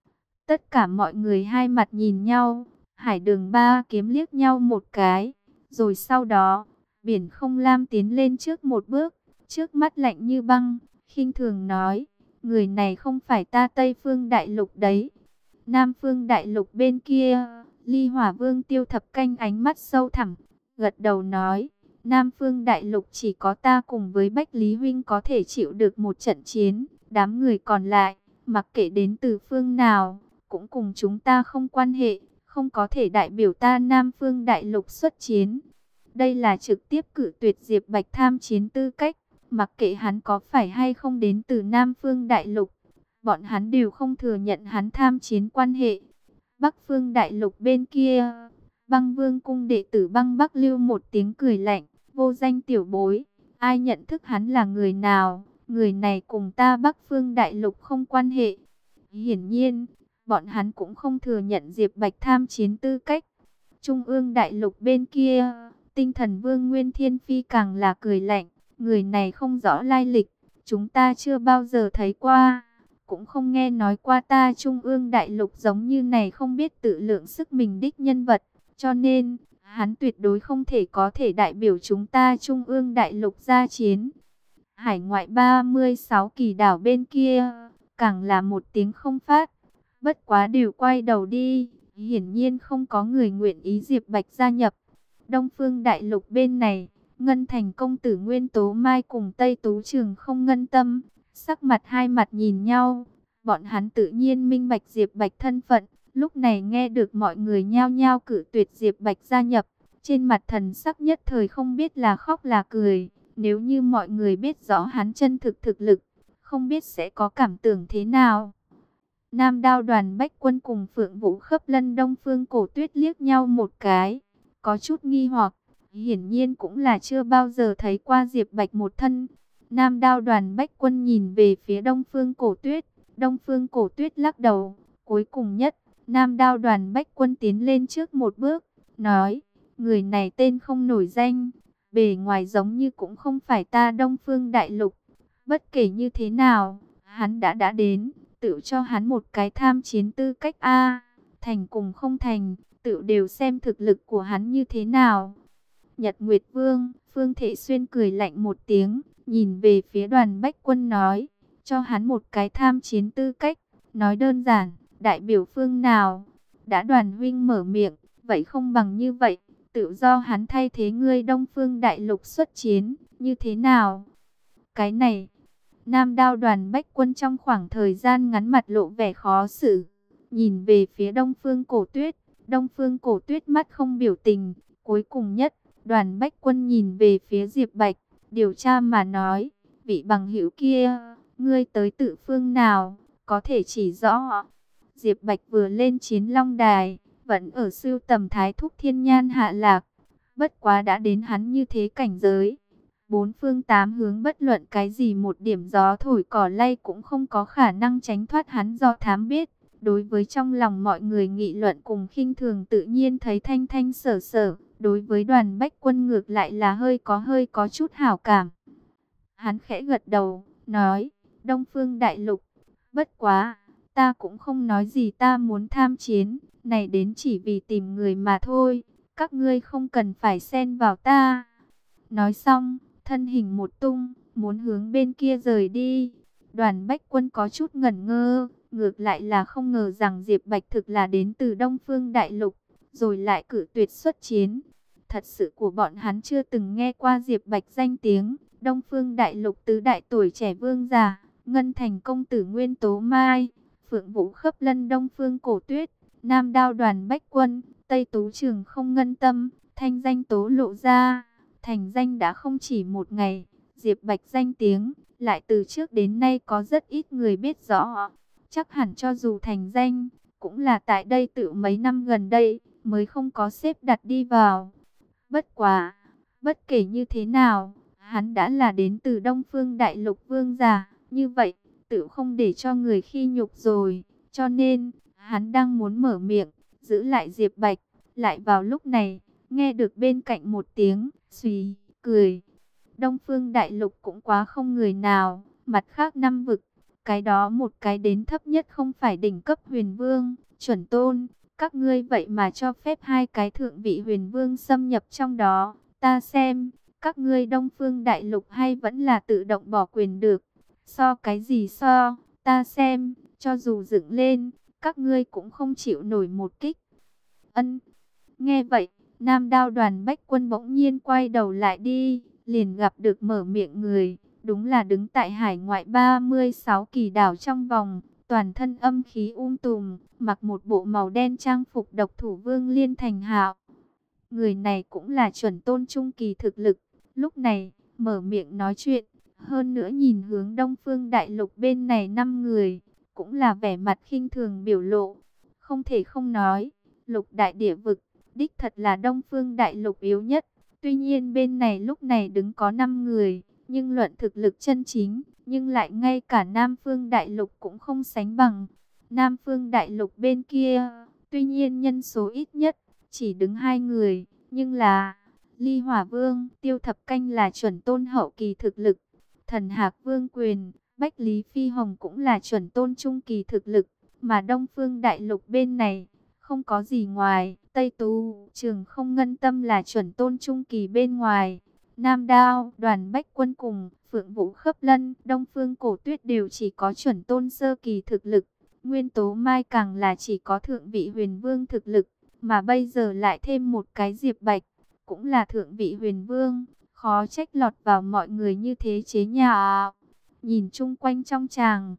Tất cả mọi người hai mặt nhìn nhau, Hải Đường Ba Kiếm liếc nhau một cái, rồi sau đó, Biển Không Lam tiến lên trước một bước, trước mắt lạnh như băng, khinh thường nói, người này không phải ta Tây Phương Đại Lục đấy. Nam Phương Đại Lục bên kia, Ly Hỏa Vương Tiêu Thập Canh ánh mắt sâu thẳm, gật đầu nói, Nam Phương Đại Lục chỉ có ta cùng với Bách Lý Huynh có thể chịu được một trận chiến, đám người còn lại, mặc kệ đến từ phương nào, cũng cùng chúng ta không quan hệ, không có thể đại biểu ta Nam Phương Đại Lục xuất chiến. Đây là trực tiếp cử tuyệt Diệp Bạch tham chiến tư cách, mặc kệ hắn có phải hay không đến từ Nam Phương Đại Lục, bọn hắn đều không thừa nhận hắn tham chiến quan hệ. Bắc Phương Đại Lục bên kia, Băng Vương cung đệ tử Băng Bắc lưu một tiếng cười lạnh, vô danh tiểu bối, ai nhận thức hắn là người nào, người này cùng ta Bắc Phương Đại Lục không quan hệ. Hiển nhiên, bọn hắn cũng không thừa nhận Diệp Bạch tham chiến tư cách. Trung ương Đại Lục bên kia, Tinh Thần Vương Nguyên Thiên Phi càng là cười lạnh, người này không rõ lai lịch, chúng ta chưa bao giờ thấy qua, cũng không nghe nói qua ta Trung ương Đại Lục giống như này không biết tự lượng sức mình đích nhân vật, cho nên, hắn tuyệt đối không thể có thể đại biểu chúng ta Trung ương Đại Lục ra chiến. Hải ngoại 36 kỳ đảo bên kia, càng là một tiếng không phát, bất quá đều quay đầu đi, hiển nhiên không có người nguyện ý Diệp Bạch gia nhập. Đông Phương Đại Lục bên này, Ngân Thành công tử Nguyên Tố Mai cùng Tây Tú Trường không ngân tâm, sắc mặt hai mặt nhìn nhau, bọn hắn tự nhiên minh bạch Diệp Bạch thân phận, lúc này nghe được mọi người nhao nhao cử tuyệt Diệp Bạch gia nhập, trên mặt thần sắc nhất thời không biết là khóc là cười, nếu như mọi người biết rõ hắn chân thực thực lực, không biết sẽ có cảm tưởng thế nào. Nam Đao Đoàn Bách Quân cùng Phượng Vũ Khấp Lân Đông Phương Cổ Tuyết liếc nhau một cái, có chút nghi hoặc, hiển nhiên cũng là chưa bao giờ thấy qua Diệp Bạch một thân. Nam Đao Đoàn Bách Quân nhìn về phía Đông Phương Cổ Tuyết, Đông Phương Cổ Tuyết lắc đầu, cuối cùng nhất, Nam Đao Đoàn Bách Quân tiến lên trước một bước, nói, người này tên không nổi danh, bề ngoài giống như cũng không phải ta Đông Phương Đại Lục, bất kể như thế nào, hắn đã đến, tự cho hắn một cái tham chiến tư cách a, thành cùng không thành, tự đều xem thực lực của hắn như thế nào. Nhật Nguyệt Vương, Phương Thể Xuyên cười lạnh một tiếng, nhìn về phía Đoàn Bách Quân nói, cho hắn một cái tham chiến tư cách, nói đơn giản, đại biểu phương nào. Đã Đoàn huynh mở miệng, vậy không bằng như vậy, tự do hắn thay thế ngươi Đông Phương Đại Lục xuất chiến, như thế nào? Cái này, Nam Đao Đoàn Bách Quân trong khoảng thời gian ngắn mặt lộ vẻ khó xử, nhìn về phía Đông Phương Cổ Tuyết, Đông Phương Cổ Tuyết mắt không biểu tình, cuối cùng nhất, Đoàn Bách Quân nhìn về phía Diệp Bạch, điều tra mà nói, vị bằng hữu kia, ngươi tới tự phương nào, có thể chỉ rõ. Diệp Bạch vừa lên Chiến Long Đài, vẫn ở sưu tầm Thái Thúc Thiên Nhan hạ lạc, bất quá đã đến hắn như thế cảnh giới. Bốn phương tám hướng bất luận cái gì một điểm gió thổi cỏ lay cũng không có khả năng tránh thoát hắn do thám biết. Đối với trong lòng mọi người nghị luận cùng khinh thường tự nhiên thấy thanh thanh sở sở. Đối với Đoàn Bách Quân ngược lại là hơi có chút hảo cảm. Hắn khẽ gật đầu, nói, Đông Phương Đại Lục, bất quá, Ta cũng không nói gì ta muốn tham chiến, này đến chỉ vì tìm người mà thôi, các ngươi không cần phải xen vào ta. Nói xong, thân hình một tung, muốn hướng bên kia rời đi. Đoàn Bách Quân có chút ngẩn ngơ, ngược lại là không ngờ rằng Diệp Bạch thực là đến từ Đông Phương Đại Lục, rồi lại cử tuyệt xuất chiến. Thật sự của bọn hắn chưa từng nghe qua Diệp Bạch danh tiếng. Đông Phương Đại Lục tứ đại tuổi trẻ vương giả, Ngân Thành công tử Nguyên Tố Mai, Phượng Vũ Khấp Lân Đông Phương Cổ Tuyết, Nam Đao Đoàn Bách Quân, Tây Tú Trường Không Ngân Tâm, thanh danh tố lộ ra. Thành danh đã không chỉ một ngày, Diệp Bạch danh tiếng lại từ trước đến nay có rất ít người biết rõ. Chắc hẳn cho dù thành danh, cũng là tại đây tự mấy năm gần đây mới không có xếp đặt đi vào. Bất quá, bất kể như thế nào, hắn đã là đến từ Đông Phương Đại Lục vương giả, như vậy, tự không để cho người khi nhục rồi. Cho nên, hắn đang muốn mở miệng, giữ lại Diệp Bạch. Lại vào lúc này, nghe được bên cạnh một tiếng xùy cười. Đông Phương Đại Lục cũng quá không người nào, mặt khác năm vực, cái đó một cái đến thấp nhất không phải đỉnh cấp huyền vương, chuẩn tôn. Các ngươi vậy mà cho phép hai cái thượng vị huyền vương xâm nhập trong đó. Ta xem, các ngươi Đông Phương Đại Lục hay vẫn là tự động bỏ quyền được. So cái gì so, ta xem, cho dù dựng lên, các ngươi cũng không chịu nổi một kích. Ân, nghe vậy, Nam Đao Đoàn Bách Quân bỗng nhiên quay đầu lại đi, liền gặp được mở miệng người. Đúng là đứng tại hải ngoại 36 kỳ đảo trong vòng, toàn thân âm khí tùm, mặc một bộ màu đen trang phục độc thủ vương Liên Thành Hạo. Người này cũng là chuẩn tôn trung kỳ thực lực, lúc này mở miệng nói chuyện, hơn nữa nhìn hướng Đông Phương Đại Lục bên này 5 người, cũng là vẻ mặt khinh thường biểu lộ. Không thể không nói, Lục Đại Địa Vực, đích thật là Đông Phương Đại Lục yếu nhất. Tuy nhiên bên này lúc này đứng có 5 người, nhưng luận thực lực chân chính, nhưng lại ngay cả Nam Phương Đại Lục cũng không sánh bằng. Nam Phương Đại Lục bên kia, tuy nhiên nhân số ít nhất, chỉ đứng 2 người, nhưng là Ly Hỏa Vương, Tiêu Thập Canh là chuẩn tôn hậu kỳ thực lực, Thần Hạc Vương Quyền, Bách Lý Phi Hồng cũng là chuẩn tôn trung kỳ thực lực, mà Đông Phương Đại Lục bên này không có gì ngoài Tây Tú Trường Không Ngân Tâm là chuẩn tôn trung kỳ bên ngoài. Nam Đao, Đoàn Bách Quân cùng Phượng Vũ Khấp Lân, Đông Phương Cổ Tuyết đều chỉ có chuẩn tôn sơ kỳ thực lực. Nguyên Tố Mai càng là chỉ có thượng vị huyền vương thực lực, mà bây giờ lại thêm một cái Diệp Bạch, cũng là thượng vị huyền vương, khó trách lọt vào mọi người như thế chế nhạo. Nhìn chung quanh trong tràng,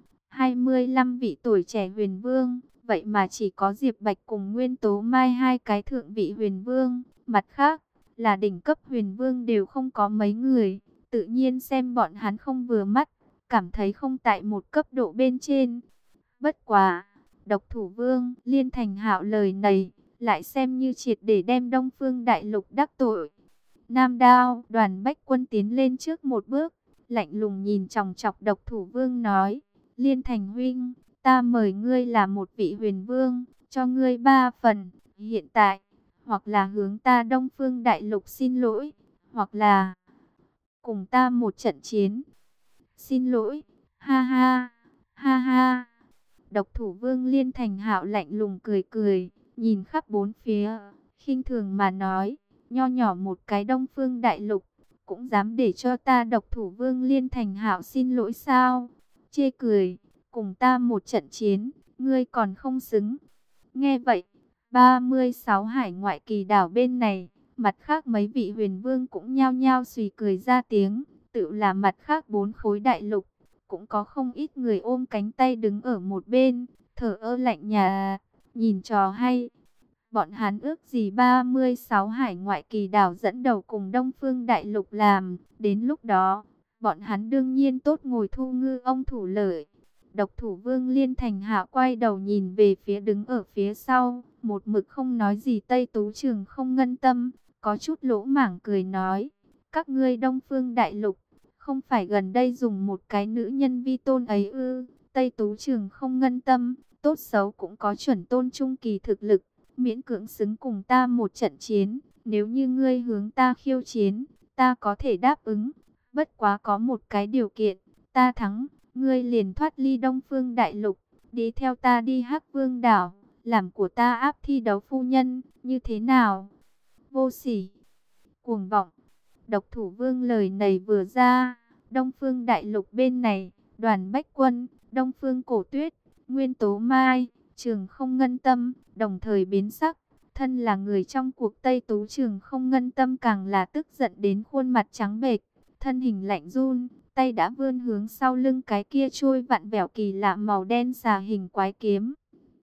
25 vị tuổi trẻ huyền vương, vậy mà chỉ có Diệp Bạch cùng Nguyên Tố Mai hai cái thượng vị huyền vương, mặt khác là đỉnh cấp huyền vương đều không có mấy người, tự nhiên xem bọn hắn không vừa mắt, cảm thấy không tại một cấp độ bên trên. Bất quá, Độc Thủ Vương Liên Thành Hạo lời này lại xem như triệt để đem Đông Phương Đại Lục đắc tội. Nam Đao, Đoàn Bách Quân tiến lên trước một bước, lạnh lùng nhìn chòng chọc Độc Thủ Vương nói: Liên Thành huynh, ta mời ngươi là một vị huyền vương, cho ngươi 3 phần, hiện tại, hoặc là hướng ta Đông Phương Đại Lục xin lỗi, hoặc là cùng ta một trận chiến. Xin lỗi, ha ha, ha ha. Độc Thủ Vương Liên Thành Hạo lạnh lùng cười cười, nhìn khắp bốn phía, khinh thường mà nói: nho nhỏ một cái Đông Phương Đại Lục, cũng dám để cho ta Độc Thủ Vương Liên Thành Hạo xin lỗi sao? Chê cười, cùng ta một trận chiến, ngươi còn không xứng. Nghe vậy, 36 hải ngoại kỳ đảo bên này, mặt khác mấy vị huyền vương cũng nhao nhao xùy cười ra tiếng, tự là mặt khác 4 khối đại lục, cũng có không ít người ôm cánh tay đứng ở một bên, thở ơ lạnh nhạt, nhìn trò hay. Bọn hắn ước gì 36 hải ngoại kỳ đảo dẫn đầu cùng Đông Phương Đại Lục làm, đến lúc đó, bọn hắn đương nhiên tốt ngồi thu ngư ông thủ lợi. Độc Thủ Vương Liên Thành Hạo quay đầu nhìn về phía đứng ở phía sau, một mực không nói gì Tây Tú Trường Không Ngân Tâm, có chút lỗ mảng cười nói: các ngươi Đông Phương Đại Lục, không phải gần đây dùng một cái nữ nhân vi tôn ấy ư? Tây Tú Trường Không Ngân Tâm, tốt xấu cũng có chuẩn tôn trung kỳ thực lực, miễn cưỡng xứng cùng ta một trận chiến. Nếu như ngươi hướng ta khiêu chiến, ta có thể đáp ứng. Bất quá có một cái điều kiện, ta thắng, ngươi liền thoát ly Đông Phương Đại Lục. đi theo ta đi Hắc Vương đảo, làm của ta áp thi đấu phu nhân, như thế nào? Vô sỉ, cuồng vọng. Độc Thủ Vương lời này vừa ra, Đông Phương Đại Lục bên này, Đoàn Bách Quân, Đông Phương Cổ Tuyết, Nguyên Tố Mai, Trường Không Ngân Tâm, đồng thời biến sắc. Thân là người trong cuộc Tây Tú, Trường Không Ngân Tâm càng là tức giận đến khuôn mặt trắng bệch, thân hình lạnh run, tay đã vươn hướng sau lưng cái kia trôi vặn vẹo kỳ lạ màu đen xà hình quái kiếm.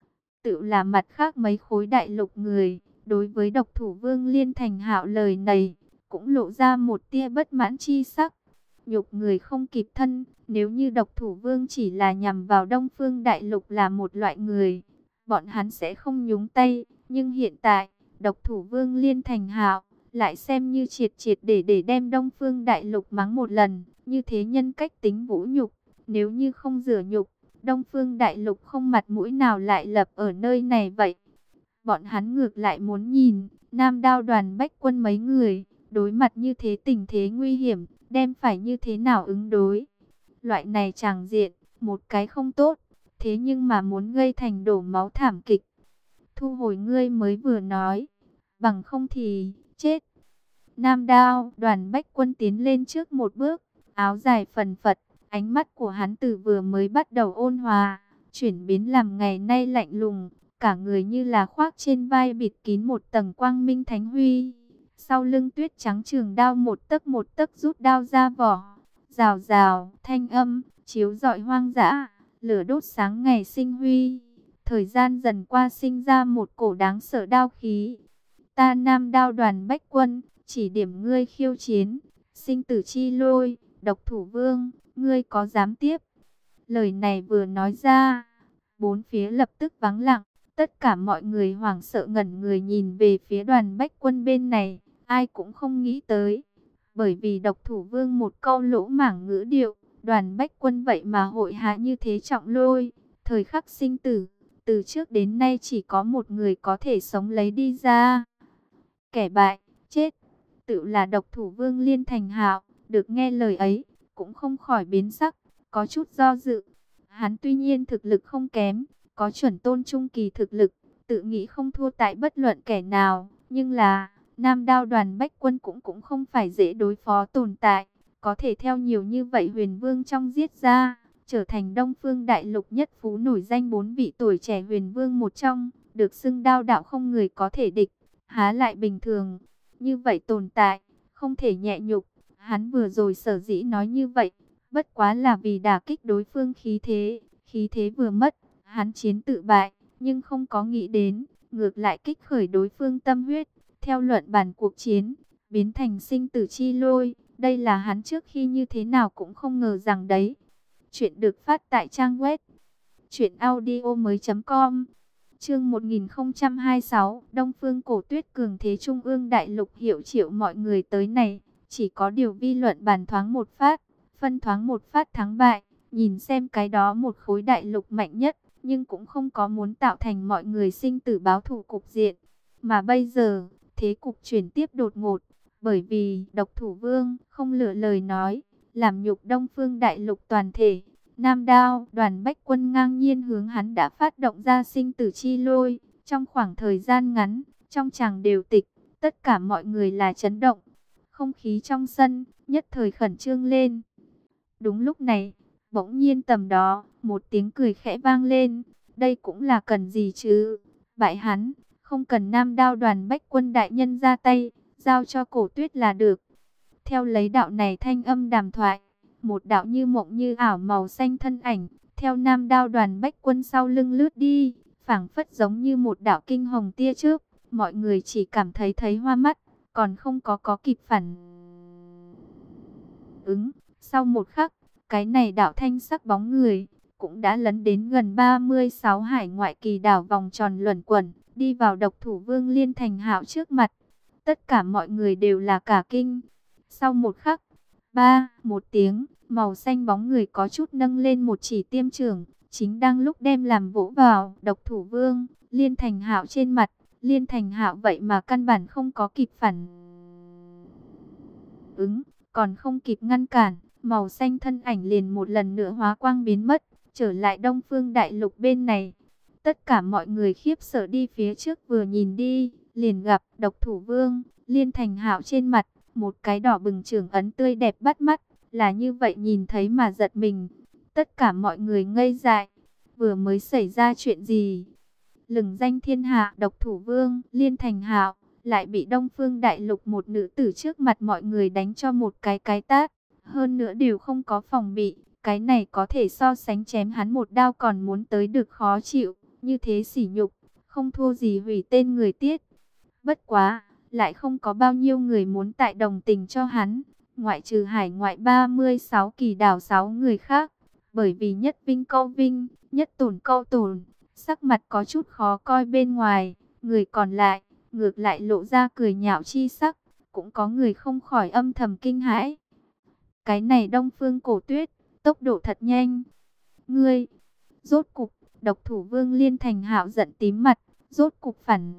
Tự là mặt khác mấy khối đại lục người, đối với Độc Thủ Vương Liên Thành Hạo lời này, cũng lộ ra một tia bất mãn chi sắc. Nhục người không kịp thân, nếu như Độc Thủ Vương chỉ là nhằm vào Đông Phương Đại Lục là một loại người, bọn hắn sẽ không nhúng tay. Nhưng hiện tại, Độc Thủ Vương Liên Thành Hạo lại xem như triệt triệt để đem Đông Phương Đại Lục mắng một lần, như thế nhân cách tính vũ nhục. Nếu như không rửa nhục, Đông Phương Đại Lục không mặt mũi nào lại lập ở nơi này vậy. Bọn hắn ngược lại muốn nhìn Nam Đao Đoàn Bách Quân mấy người đối mặt như thế tình thế nguy hiểm, đem phải như thế nào ứng đối. Loại này tràng diện, một cái không tốt, thế nhưng mà muốn gây thành đổ máu thảm kịch. Thu hồi ngươi mới vừa nói, bằng không thì chết. Nam Đao Đoàn Bách Quân tiến lên trước một bước, áo dài phần phật, ánh mắt của hắn từ vừa mới bắt đầu ôn hòa, chuyển biến làm ngày nay lạnh lùng, cả người như là khoác trên vai bịt kín một tầng quang minh thánh huy. Sau lưng tuyết trắng trường đao một tấc rút đao ra vỏ, rào rào, thanh âm, chiếu rọi hoang dã, lửa đốt sáng ngày sinh huy. Thời gian dần qua sinh ra một cổ đáng sợ đao khí. Ta Nam Đao Đoàn Bách Quân, chỉ điểm ngươi khiêu chiến, sinh tử chi lôi, Độc Thủ Vương, ngươi có dám tiếp? Lời này vừa nói ra, bốn phía lập tức vắng lặng, tất cả mọi người hoảng sợ ngẩn người nhìn về phía Đoàn Bách Quân bên này, ai cũng không nghĩ tới. Bởi vì Độc Thủ Vương một câu lỗ mảng ngữ điệu, Đoàn Bách Quân vậy mà hội hạ như thế trọng lôi, thời khắc sinh tử, từ trước đến nay chỉ có một người có thể sống lấy đi ra. Kẻ bại, chết, tự là Độc Thủ Vương Liên Thành Hạo, được nghe lời ấy, cũng không khỏi biến sắc, có chút do dự. Hắn tuy nhiên thực lực không kém, có chuẩn tôn trung kỳ thực lực, tự nghĩ không thua tại bất luận kẻ nào, nhưng là Nam Đao Đoàn Bách Quân cũng không phải dễ đối phó tồn tại, có thể theo nhiều như vậy huyền vương trong giết ra, trở thành Đông Phương Đại Lục nhất phú nổi danh 4 vị tuổi trẻ huyền vương một trong, được xưng đao đạo không người có thể địch, há lại bình thường. Như vậy tồn tại, không thể nhẹ nhục. Hắn vừa rồi sở dĩ nói như vậy, bất quá là vì đả kích đối phương khí thế vừa mất, hắn chiến tự bại, nhưng không có nghĩ đến, ngược lại kích khởi đối phương tâm huyết, theo luận bản cuộc chiến, biến thành sinh tử chi lôi, đây là hắn trước khi như thế nào cũng không ngờ rằng đấy. Chuyện được phát tại trang web truyệnaudiomoi.com. Chương 1026, Đông Phương Cổ Tuyết cường thế Trung ương Đại Lục hiệu triệu mọi người tới này, chỉ có điều vi luận bàn thoáng một phát, phân thoáng một phát thắng bại, nhìn xem cái đó một khối đại lục mạnh nhất, nhưng cũng không có muốn tạo thành mọi người sinh tử báo thù cục diện. Mà bây giờ, thế cục chuyển tiếp đột ngột, bởi vì Độc Thủ Vương không lựa lời nói, làm nhục Đông Phương Đại Lục toàn thể. Nam Đao Đoàn Bách Quân ngang nhiên hướng hắn đã phát động ra sinh tử chi lôi. Trong khoảng thời gian ngắn, trong tràng đều tịch, tất cả mọi người là chấn động. Không khí trong sân nhất thời khẩn trương lên. Đúng lúc này, bỗng nhiên tầm đó, một tiếng cười khẽ vang lên. Đây cũng là cần gì chứ? Bại hắn, không cần Nam Đao Đoàn Bách Quân đại nhân ra tay, giao cho Cổ Tuyết là được. Theo lấy đạo này thanh âm đàm thoại, một đạo như mộng như ảo màu xanh thân ảnh, theo Nam Đao Đoàn Bách Quân sau lưng lướt đi, phảng phất giống như một đạo kinh hồng tia chớp, mọi người chỉ cảm thấy hoa mắt, còn không có kịp phản ứng. Sau một khắc, cái này đạo thanh sắc bóng người cũng đã lấn đến gần 36 hải ngoại kỳ đảo vòng tròn luẩn quẩn, đi vào Độc Thủ Vương Liên Thành Hạo trước mặt. Tất cả mọi người đều là cả kinh. Sau một khắc, một tiếng, màu xanh bóng người có chút nâng lên một chỉ tiêm chưởng, chính đang lúc đem làm vỗ vào Độc Thủ Vương Liên Thành Hạo trên mặt. Liên Thành Hạo vậy mà căn bản không có kịp phản ứng, còn không kịp ngăn cản, màu xanh thân ảnh liền một lần nữa hóa quang biến mất, trở lại Đông Phương Đại Lục bên này. Tất cả mọi người khiếp sợ đi phía trước, vừa nhìn đi, liền gặp Độc Thủ Vương, Liên Thành Hạo trên mặt, một cái đỏ bừng trưởng ấn tươi đẹp bắt mắt, là như vậy nhìn thấy mà giật mình. Tất cả mọi người ngây dại, vừa mới xảy ra chuyện gì? Lừng danh thiên hạ Độc Thủ Vương, Liên Thành Hạo, lại bị Đông Phương Đại Lục một nữ tử trước mặt mọi người đánh cho một cái tát, hơn nữa đều không có phòng bị. Cái này có thể so sánh chém hắn một đao còn muốn tới được khó chịu, như thế sỉ nhục, không thua gì hủy tên người Tiết. Bất quá, lại không có bao nhiêu người muốn tại đồng tình cho hắn, ngoại trừ hải ngoại 36 kỳ đảo 6 người khác, bởi vì nhất vinh câu vinh, nhất tổn câu tổn, sắc mặt có chút khó coi bên ngoài, người còn lại, ngược lại lộ ra cười nhạo chi sắc, cũng có người không khỏi âm thầm kinh hãi. Cái này Đông Phương Cổ Tuyết, tốc độ thật nhanh. Ngươi, rốt cục, Độc Thủ Vương Liên Thành Hạo giận tím mặt, rốt cục phản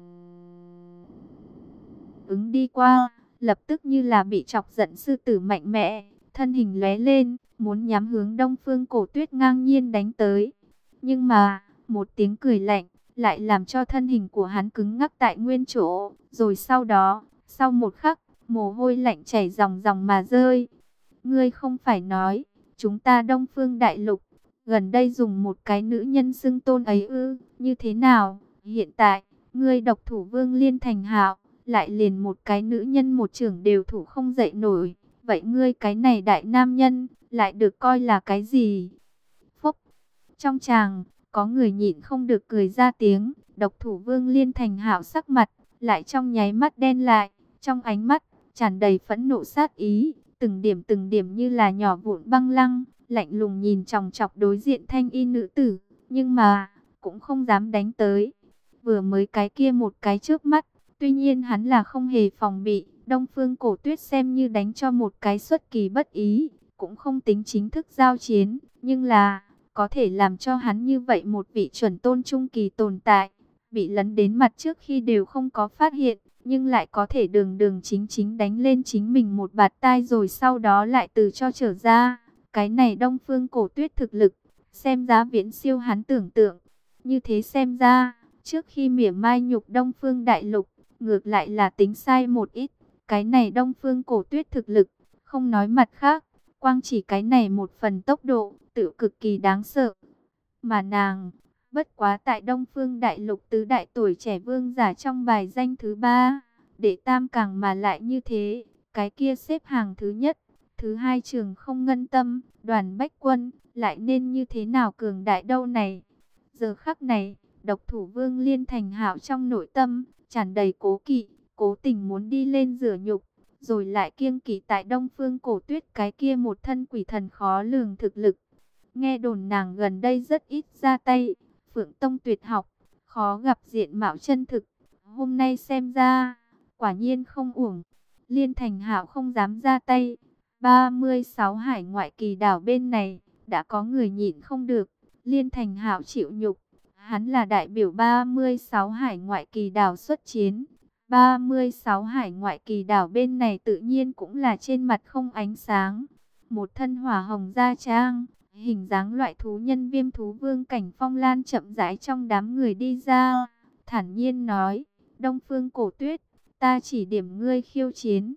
ứng đi qua, lập tức như là bị chọc giận sư tử mạnh mẽ, thân hình lóe lên, muốn nhắm hướng Đông Phương Cổ Tuyết ngang nhiên đánh tới. Nhưng mà, một tiếng cười lạnh, lại làm cho thân hình của hắn cứng ngắc tại nguyên chỗ, rồi sau đó, sau một khắc, mồ hôi lạnh chảy ròng ròng mà rơi. Ngươi không phải nói, chúng ta Đông Phương Đại Lục, gần đây dùng một cái nữ nhân xưng tôn ấy ư, như thế nào? Hiện tại, ngươi Độc Thủ Vương Liên Thành Hạo, lại liền một cái nữ nhân một trưởng đều thủ không dậy nổi. Vậy ngươi cái này đại nam nhân, lại được coi là cái gì? Phúc! Trong tràng, có người nhịn không được cười ra tiếng, Độc Thủ Vương Liên Thành Hạo sắc mặt, lại trong nháy mắt đen lại, trong ánh mắt, tràn đầy phẫn nộ sát ý, từng điểm như là nhỏ vụn băng lăng, lạnh lùng nhìn chòng chọc đối diện thanh y nữ tử, nhưng mà, cũng không dám đánh tới. Vừa mới cái kia một cái trước mắt, tuy nhiên hắn là không hề phòng bị, Đông Phương Cổ Tuyết xem như đánh cho một cái xuất kỳ bất ý, cũng không tính chính thức giao chiến, nhưng là, có thể làm cho hắn như vậy một vị chuẩn tôn trung kỳ tồn tại, bị lấn đến mặt trước khi đều không có phát hiện, nhưng lại có thể đường đường chính chính đánh lên chính mình một bạt tai rồi sau đó lại từ cho trở ra. Cái này Đông Phương Cổ Tuyết thực lực, xem giá viễn siêu hắn tưởng tượng. Như thế xem ra, trước khi mỉa mai nhục Đông Phương Đại Lục, ngược lại là tính sai một ít. Cái này Đông Phương Cổ Tuyết thực lực, không nói mặt khác, quang chỉ cái này một phần tốc độ, tự cực kỳ đáng sợ. Mà nàng, bất quá tại Đông Phương Đại Lục tứ đại tuổi trẻ vương giả trong bài danh thứ 3, để tam càng mà lại như thế, cái kia xếp hàng thứ nhất, thứ hai Trường Không Ngân Tâm, Đoàn Bách Quân, lại nên như thế nào cường đại đâu này. Giờ khắc này, Độc Thủ Vương Liên Thành Hạo trong nội tâm, tràn đầy cố kỵ, cố tình muốn đi lên rửa nhục, rồi lại kiêng kỵ tại Đông Phương Cổ Tuyết cái kia một thân quỷ thần khó lường thực lực. Nghe đồn nàng gần đây rất ít ra tay, Phượng Tông tuyệt học, khó gặp diện mạo chân thực. Hôm nay xem ra, quả nhiên không uổng. Liên Thành Hạo không dám ra tay. 36 hải ngoại kỳ đảo bên này, đã có người nhịn không được. Liên Thành Hạo chịu nhục. Hắn là đại biểu 36 hải ngoại kỳ đảo xuất chiến. 36 hải ngoại kỳ đảo bên này tự nhiên cũng là trên mặt không ánh sáng. Một thân hỏa hồng da trang, hình dáng loại thú nhân Viêm Thú Vương Cảnh Phong Lan chậm rãi trong đám người đi ra, thản nhiên nói, Đông Phương Cổ Tuyết, ta chỉ điểm ngươi khiêu chiến.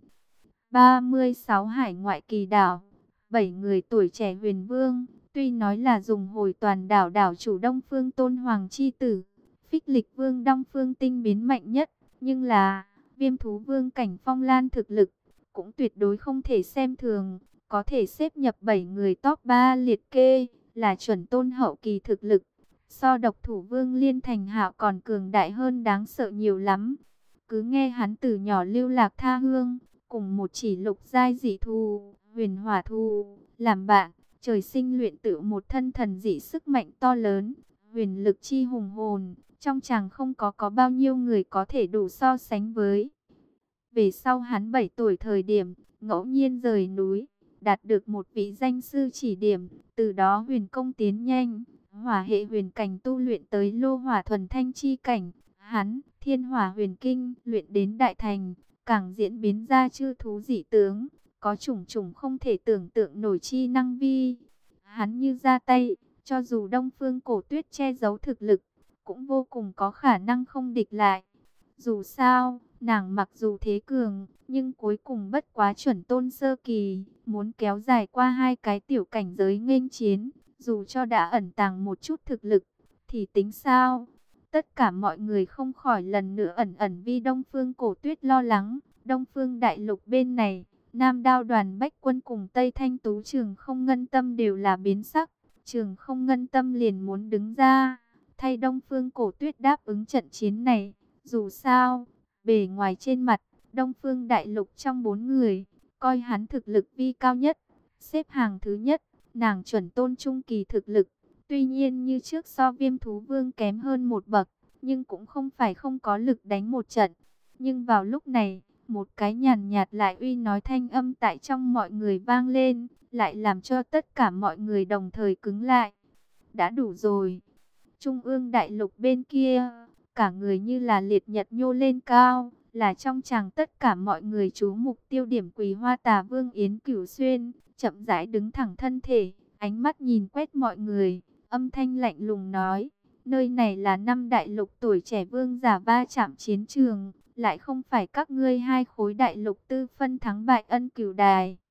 36 hải ngoại kỳ đảo, 7 người tuổi trẻ huyền vương, tuy nói là dùng hồi toàn đảo đảo chủ Đông Phương Tôn Hoàng chi tử, Phích Lịch Vương Đông Phương Tinh biến mạnh nhất, nhưng là Viêm Thú Vương Cảnh Phong Lan thực lực cũng tuyệt đối không thể xem thường, có thể xếp nhập 7 người top 3 liệt kê, là chuẩn tôn hậu kỳ thực lực. So Độc Thủ Vương Liên Thành Hạo còn cường đại hơn đáng sợ nhiều lắm. Cứ nghe hắn từ nhỏ lưu lạc tha hương, cùng một chỉ lục giai dị thù, huyền hỏa thù, làm bạn, trời sinh luyện tự một thân thần dị sức mạnh to lớn, huyền lực chi hùng hồn, trong chàng không có bao nhiêu người có thể đủ so sánh với. Về sau hắn 7 tuổi thời điểm, ngẫu nhiên rời núi, đạt được một vị danh sư chỉ điểm, từ đó huyền công tiến nhanh, hỏa hệ huyền cảnh tu luyện tới lô hỏa thuần thanh chi cảnh, hắn, thiên hỏa huyền kinh, luyện đến đại thành, càng diễn biến ra chư thú dị tướng, có chủng chủng không thể tưởng tượng nổi chi năng vi. Hắn như ra tay, Cho dù Đông Phương Cổ Tuyết che giấu thực lực, cũng vô cùng có khả năng không địch lại. Dù sao, nàng mặc dù thế cường, nhưng cuối cùng bất quá chuẩn tôn sơ kỳ, muốn kéo dài qua hai cái tiểu cảnh giới nghênh chiến, dù cho đã ẩn tàng một chút thực lực, thì tính sao? Tất cả mọi người không khỏi lần nữa ẩn ẩn vì Đông Phương Cổ Tuyết lo lắng. Đông Phương Đại Lục bên này, Nam Đao Đoàn Bách Quân cùng Tây Thanh Tú Trường Không Ngân Tâm đều là biến sắc. Trường Không Ngân Tâm liền muốn đứng ra, thay Đông Phương Cổ Tuyết đáp ứng trận chiến này. Dù sao, bề ngoài trên mặt, Đông Phương Đại Lục trong 4 người, coi hắn thực lực vi cao nhất, xếp hàng thứ nhất, nàng chuẩn tôn trung kỳ thực lực. Tuy nhiên như trước so Viêm Thú Vương kém hơn một bậc, nhưng cũng không phải không có lực đánh một trận. Nhưng vào lúc này, một cái nhàn nhạt lại uy nói thanh âm tại trong mọi người vang lên, lại làm cho tất cả mọi người đồng thời cứng lại. Đã đủ rồi. Trung ương đại lục bên kia, cả người như là liệt nhật nhô lên cao, là trong chàng tất cả mọi người chú mục tiêu điểm Quỳ Hoa Tà Vương Yến Cửu Xuyên, chậm rãi đứng thẳng thân thể, ánh mắt nhìn quét mọi người, âm thanh lạnh lùng nói, nơi này là năm đại lục tuổi trẻ vương giả va chạm chiến trường, lại không phải các ngươi hai khối đại lục tư phân thắng bại ân cửu đài.